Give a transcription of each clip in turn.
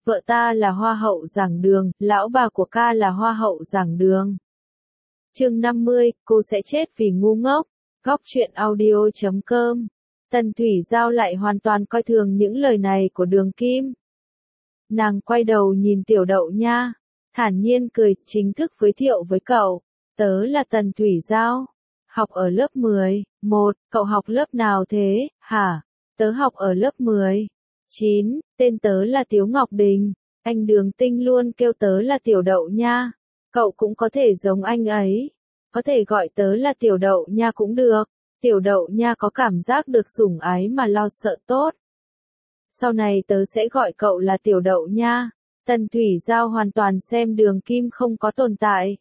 vợ ta là hoa hậu giảng đường, lão bà của ca là hoa hậu giảng đường. Chương 50, cô sẽ chết vì ngu ngốc. Góc truyện audio.com. Tần Thủy Giao lại hoàn toàn coi thường những lời này của Đường Kim. Nàng quay đầu nhìn Tiểu Đậu Nha, thản nhiên cười, chính thức giới thiệu với cậu. Tớ là Tần Thủy Giao, học ở lớp 10. Cậu học lớp nào thế, hả? Tớ học ở lớp 10. 9, tên tớ là Tiếu Ngọc Đình. Anh Đường Tinh luôn kêu tớ là Tiểu Đậu Nha. Cậu cũng có thể giống anh ấy. Có thể gọi tớ là Tiểu Đậu Nha cũng được. Tiểu Đậu Nha có cảm giác được sủng ái mà lo sợ tốt. Sau này tớ sẽ gọi cậu là Tiểu Đậu Nha. Tần Thủy Giao hoàn toàn xem Đường Kim không có tồn tại.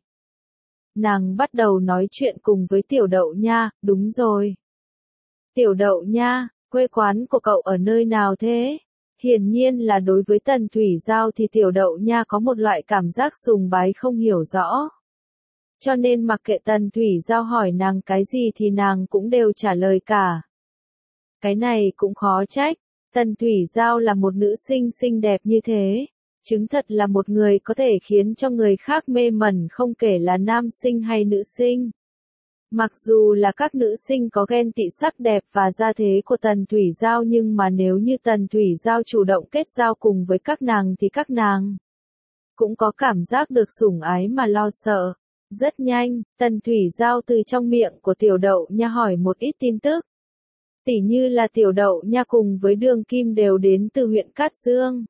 Nàng bắt đầu nói chuyện cùng với Tiểu Đậu Nha, đúng rồi. Tiểu Đậu Nha, quê quán của cậu ở nơi nào thế? Hiển nhiên là đối với Tần Thủy Giao thì Tiểu Đậu Nha có một loại cảm giác sùng bái không hiểu rõ. Cho nên mặc kệ Tần Thủy Giao hỏi nàng cái gì thì nàng cũng đều trả lời cả. Cái này cũng khó trách, Tần Thủy Giao là một nữ sinh xinh đẹp như thế. Chứng thật là một người có thể khiến cho người khác mê mẩn không kể là nam sinh hay nữ sinh. Mặc dù là các nữ sinh có ghen tị sắc đẹp và gia thế của Tần Thủy Giao nhưng mà nếu như Tần Thủy Giao chủ động kết giao cùng với các nàng thì các nàng cũng có cảm giác được sủng ái mà lo sợ. Rất nhanh, Tần Thủy Giao từ trong miệng của Tiểu Đậu Nha hỏi một ít tin tức. Tỉ như là Tiểu Đậu Nha cùng với Đường Kim đều đến từ huyện Cát Dương.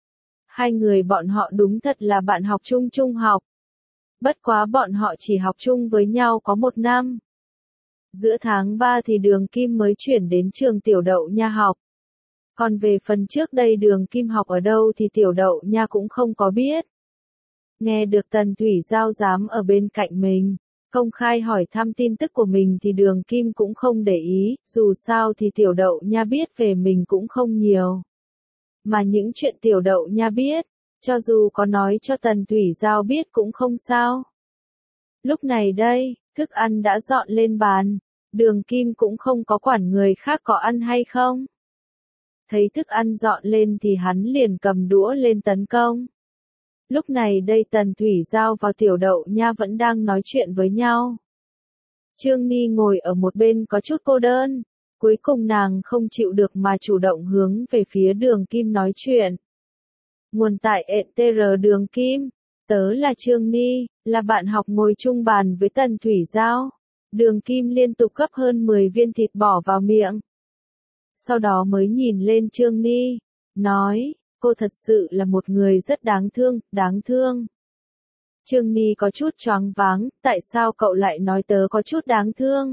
Hai người bọn họ đúng thật là bạn học chung trung học. Bất quá bọn họ chỉ học chung với nhau có 1 năm. Giữa tháng 3 thì Đường Kim mới chuyển đến trường Tiểu Đậu Nha học. Còn về phần trước đây Đường Kim học ở đâu thì Tiểu Đậu Nha cũng không có biết. Nghe được Tần Thủy Giao dám ở bên cạnh mình, công khai hỏi thăm tin tức của mình thì Đường Kim cũng không để ý, dù sao thì Tiểu Đậu Nha biết về mình cũng không nhiều. Mà những chuyện Tiểu Đậu Nha biết, cho dù có nói cho Tần Thủy Giao biết cũng không sao. Lúc này đây, thức ăn đã dọn lên bàn, Đường Kim cũng không có quản người khác có ăn hay không. Thấy thức ăn dọn lên thì hắn liền cầm đũa lên tấn công. Lúc này đây Tần Thủy Giao và Tiểu Đậu Nha vẫn đang nói chuyện với nhau. Trương Ni ngồi ở một bên có chút cô đơn. Cuối cùng nàng không chịu được mà chủ động hướng về phía Đường Kim nói chuyện. Nguồn tại ETR Đường Kim. Tớ là Trương Ni, là bạn học ngồi chung bàn với Tần Thủy Giao. Đường Kim liên tục gấp hơn 10 viên thịt bỏ vào miệng. Sau đó mới nhìn lên Trương Ni, nói, cô thật sự là một người rất đáng thương, đáng thương. Trương Ni có chút choáng váng, tại sao cậu lại nói tớ có chút đáng thương?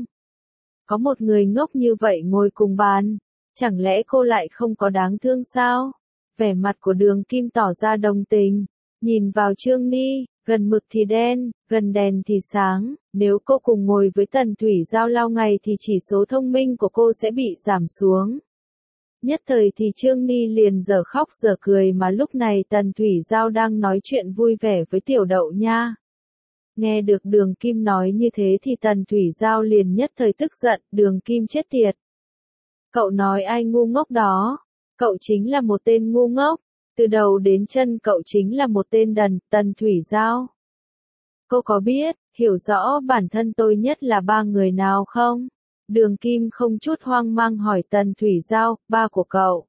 Có một người ngốc như vậy ngồi cùng bàn, chẳng lẽ cô lại không có đáng thương sao? Vẻ mặt của Đường Kim tỏ ra đồng tình, nhìn vào Trương Ni, gần mực thì đen, gần đèn thì sáng, nếu cô cùng ngồi với Tần Thủy Giao lâu ngày thì chỉ số thông minh của cô sẽ bị giảm xuống. Nhất thời thì Trương Ni liền dở khóc dở cười mà lúc này Tần Thủy Giao đang nói chuyện vui vẻ với Tiểu Đậu Nha. Nghe được Đường Kim nói như thế thì Tần Thủy Giao liền nhất thời tức giận, Đường Kim chết tiệt. Cậu nói ai ngu ngốc đó? Cậu chính là một tên ngu ngốc, từ đầu đến chân cậu chính là một tên đần, Tần Thủy Giao. Cô có biết, hiểu rõ bản thân tôi nhất là 3 người nào không? Đường Kim không chút hoang mang hỏi Tần Thủy Giao, ba của cậu,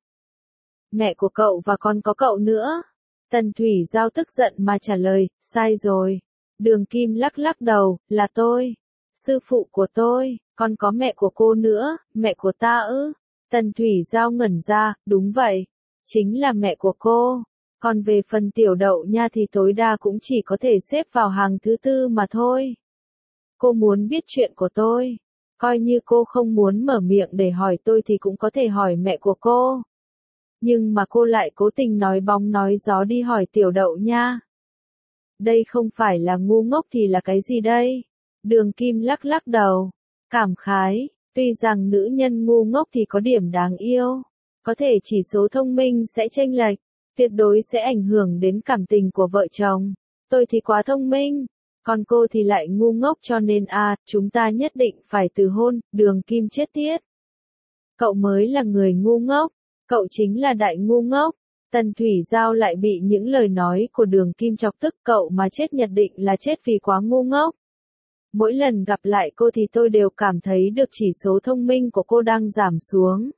mẹ của cậu và còn có cậu nữa. Tần Thủy Giao tức giận mà trả lời, sai rồi. Đường Kim lắc lắc đầu, là tôi, sư phụ của tôi, còn có mẹ của cô nữa, mẹ của ta ư? Tần Thủy Giao ngẩn ra, đúng vậy, chính là mẹ của cô. Còn về phần Tiểu Đậu Nha thì tối đa cũng chỉ có thể xếp vào hàng thứ 4 mà thôi. Cô muốn biết chuyện của tôi, coi như cô không muốn mở miệng để hỏi tôi thì cũng có thể hỏi mẹ của cô. Nhưng mà cô lại cố tình nói bóng nói gió đi hỏi Tiểu Đậu Nha. Đây không phải là ngu ngốc thì là cái gì đây? Đường Kim lắc lắc đầu, cảm khái, tuy rằng nữ nhân ngu ngốc thì có điểm đáng yêu, có thể chỉ số thông minh sẽ chênh lệch, tuyệt đối sẽ ảnh hưởng đến cảm tình của vợ chồng. Tôi thì quá thông minh, còn cô thì lại ngu ngốc cho nên chúng ta nhất định phải từ hôn. Đường Kim chết tiết. Cậu mới là người ngu ngốc, cậu chính là đại ngu ngốc. Tần Thủy Giao lại bị những lời nói của Đường Kim chọc tức, cậu mà chết nhất định là chết vì quá ngu ngốc. Mỗi lần gặp lại cô thì tôi đều cảm thấy được chỉ số thông minh của cô đang giảm xuống.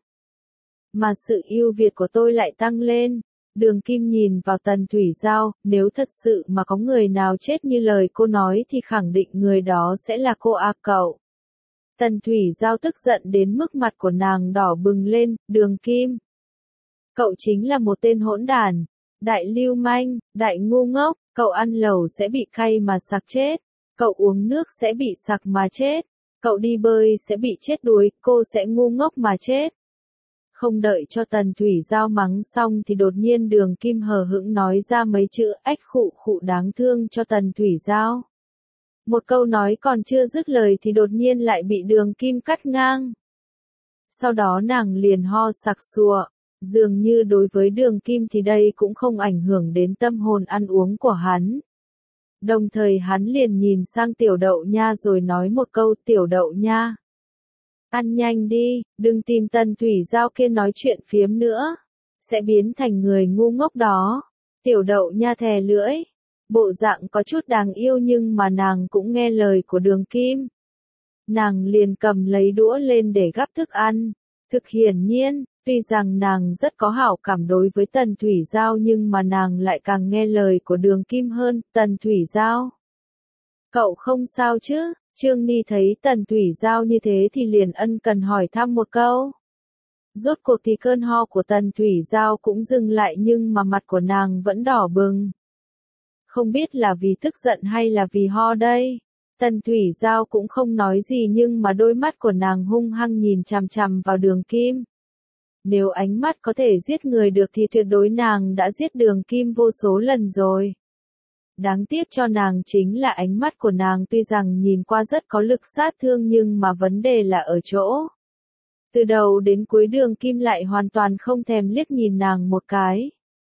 Mà sự ưu việt của tôi lại tăng lên. Đường Kim nhìn vào Tần Thủy Giao, nếu thật sự mà có người nào chết như lời cô nói thì khẳng định người đó sẽ là cô cậu. Tần Thủy Giao tức giận đến mức mặt của nàng đỏ bừng lên, Đường Kim. Cậu chính là một tên hỗn đản, đại lưu manh, đại ngu ngốc, cậu ăn lẩu sẽ bị cay mà sặc chết, cậu uống nước sẽ bị sặc mà chết, cậu đi bơi sẽ bị chết đuối, cô sẽ ngu ngốc mà chết. Không đợi cho Tần Thủy Giao mắng xong thì đột nhiên Đường Kim hờ hững nói ra mấy chữ ách khụ khụ đáng thương cho Tần Thủy Giao. Một câu nói còn chưa dứt lời thì đột nhiên lại bị Đường Kim cắt ngang. Sau đó nàng liền ho sặc sụa, dường như đối với Đường Kim thì đây cũng không ảnh hưởng đến tâm hồn ăn uống của hắn. Đồng thời hắn liền nhìn sang Tiểu Đậu Nha rồi nói một câu, Tiểu Đậu Nha. Ăn nhanh đi, đừng tìm Tần Thủy Giao kia nói chuyện phiếm nữa. Sẽ biến thành người ngu ngốc đó. Tiểu Đậu Nha thè lưỡi. Bộ dạng có chút đáng yêu nhưng mà nàng cũng nghe lời của Đường Kim. Nàng liền cầm lấy đũa lên để gắp thức ăn. Thực hiển nhiên, tuy rằng nàng rất có hảo cảm đối với Tần Thủy Giao nhưng mà nàng lại càng nghe lời của Đường Kim hơn. Tần Thủy Giao. Cậu không sao chứ? Trương Ni thấy Tần Thủy Giao như thế thì liền ân cần hỏi thăm một câu. Rốt cuộc thì cơn ho của Tần Thủy Giao cũng dừng lại nhưng mà mặt của nàng vẫn đỏ bừng. Không biết là vì tức giận hay là vì ho đây. Tần Thủy Giao cũng không nói gì nhưng mà đôi mắt của nàng hung hăng nhìn chằm chằm vào Đường Kim. Nếu ánh mắt có thể giết người được thì tuyệt đối nàng đã giết Đường Kim vô số lần rồi. Đáng tiếc cho nàng chính là ánh mắt của nàng tuy rằng nhìn qua rất có lực sát thương nhưng mà vấn đề là ở chỗ. Từ đầu đến cuối Đường Kim lại hoàn toàn không thèm liếc nhìn nàng một cái.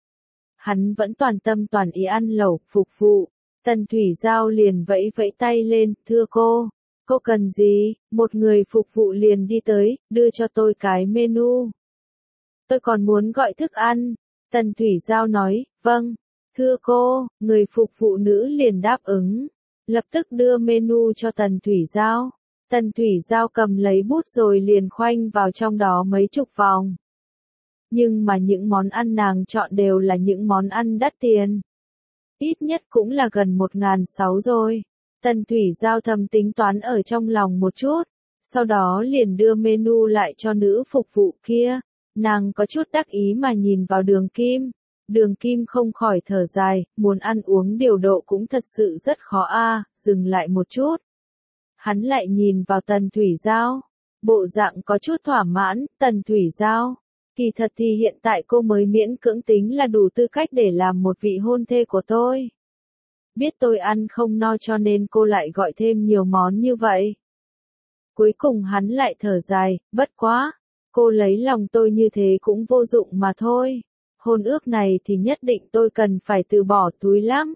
Hắn vẫn toàn tâm toàn ý ăn lẩu, phục vụ. Tần Thủy Giao liền vẫy vẫy tay lên, thưa cô cần gì? Một người phục vụ liền đi tới, đưa cho tôi cái menu. Tôi còn muốn gọi thức ăn. Tần Thủy Giao nói, vâng. Thưa cô, người phục vụ nữ liền đáp ứng. Lập tức đưa menu cho Tần Thủy Giao. Tần Thủy Giao cầm lấy bút rồi liền khoanh vào trong đó mấy chục vòng. Nhưng mà những món ăn nàng chọn đều là những món ăn đắt tiền. Ít nhất cũng là gần 1.600 rồi. Tần Thủy Giao thầm tính toán ở trong lòng một chút. Sau đó liền đưa menu lại cho nữ phục vụ kia. Nàng có chút đắc ý mà nhìn vào Đường Kim. Đường Kim không khỏi thở dài, muốn ăn uống điều độ cũng thật sự rất khó dừng lại một chút. Hắn lại nhìn vào Tần Thủy Giao. Bộ dạng có chút thỏa mãn, Tần Thủy Giao. Kỳ thật thì hiện tại cô mới miễn cưỡng tính là đủ tư cách để làm một vị hôn thê của tôi. Biết tôi ăn không no cho nên cô lại gọi thêm nhiều món như vậy. Cuối cùng hắn lại thở dài, bất quá. Cô lấy lòng tôi như thế cũng vô dụng mà thôi. Hôn ước này thì nhất định tôi cần phải từ bỏ túi lắm.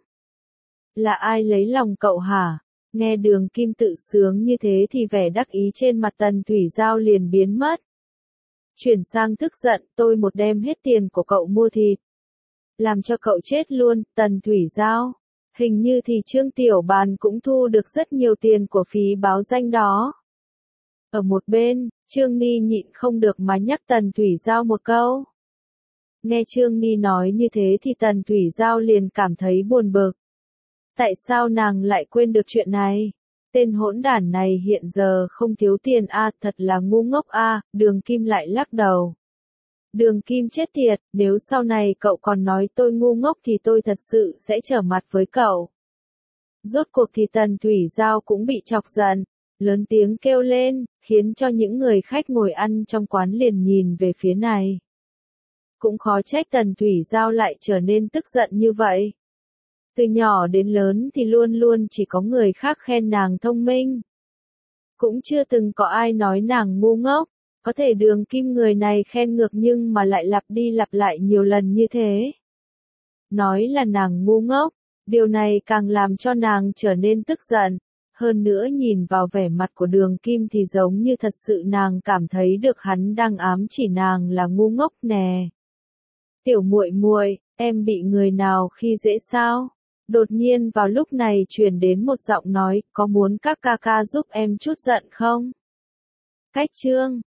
Là ai lấy lòng cậu hả? Nghe Đường Kim tự sướng như thế thì vẻ đắc ý trên mặt Tần Thủy Giao liền biến mất. Chuyển sang tức giận, tôi một đem hết tiền của cậu mua thịt. Làm cho cậu chết luôn, Tần Thủy Giao. Hình như thì Trương Tiểu Bàn cũng thu được rất nhiều tiền của phí báo danh đó. Ở một bên, Trương Ni nhịn không được mà nhắc Tần Thủy Giao một câu. Nghe Trương Ni nói như thế thì Tần Thủy Giao liền cảm thấy buồn bực. Tại sao nàng lại quên được chuyện này? Tên hỗn đản này hiện giờ không thiếu tiền thật là ngu ngốc Đường Kim lại lắc đầu. Đường Kim chết tiệt, nếu sau này cậu còn nói tôi ngu ngốc thì tôi thật sự sẽ trở mặt với cậu. Rốt cuộc thì Tần Thủy Giao cũng bị chọc giận, lớn tiếng kêu lên, khiến cho những người khách ngồi ăn trong quán liền nhìn về phía này. Cũng khó trách Tần Thủy Giao lại trở nên tức giận như vậy. Từ nhỏ đến lớn thì luôn luôn chỉ có người khác khen nàng thông minh. Cũng chưa từng có ai nói nàng ngu ngốc. Có thể Đường Kim người này khen ngược nhưng mà lại lặp đi lặp lại nhiều lần như thế. Nói là nàng ngu ngốc, điều này càng làm cho nàng trở nên tức giận. Hơn nữa nhìn vào vẻ mặt của Đường Kim thì giống như thật sự nàng cảm thấy được hắn đang ám chỉ nàng là ngu ngốc nè. Tiểu muội muội, em bị người nào khi dễ sao? Đột nhiên vào lúc này truyền đến một giọng nói, có muốn các ca ca giúp em chút giận không? Cách chương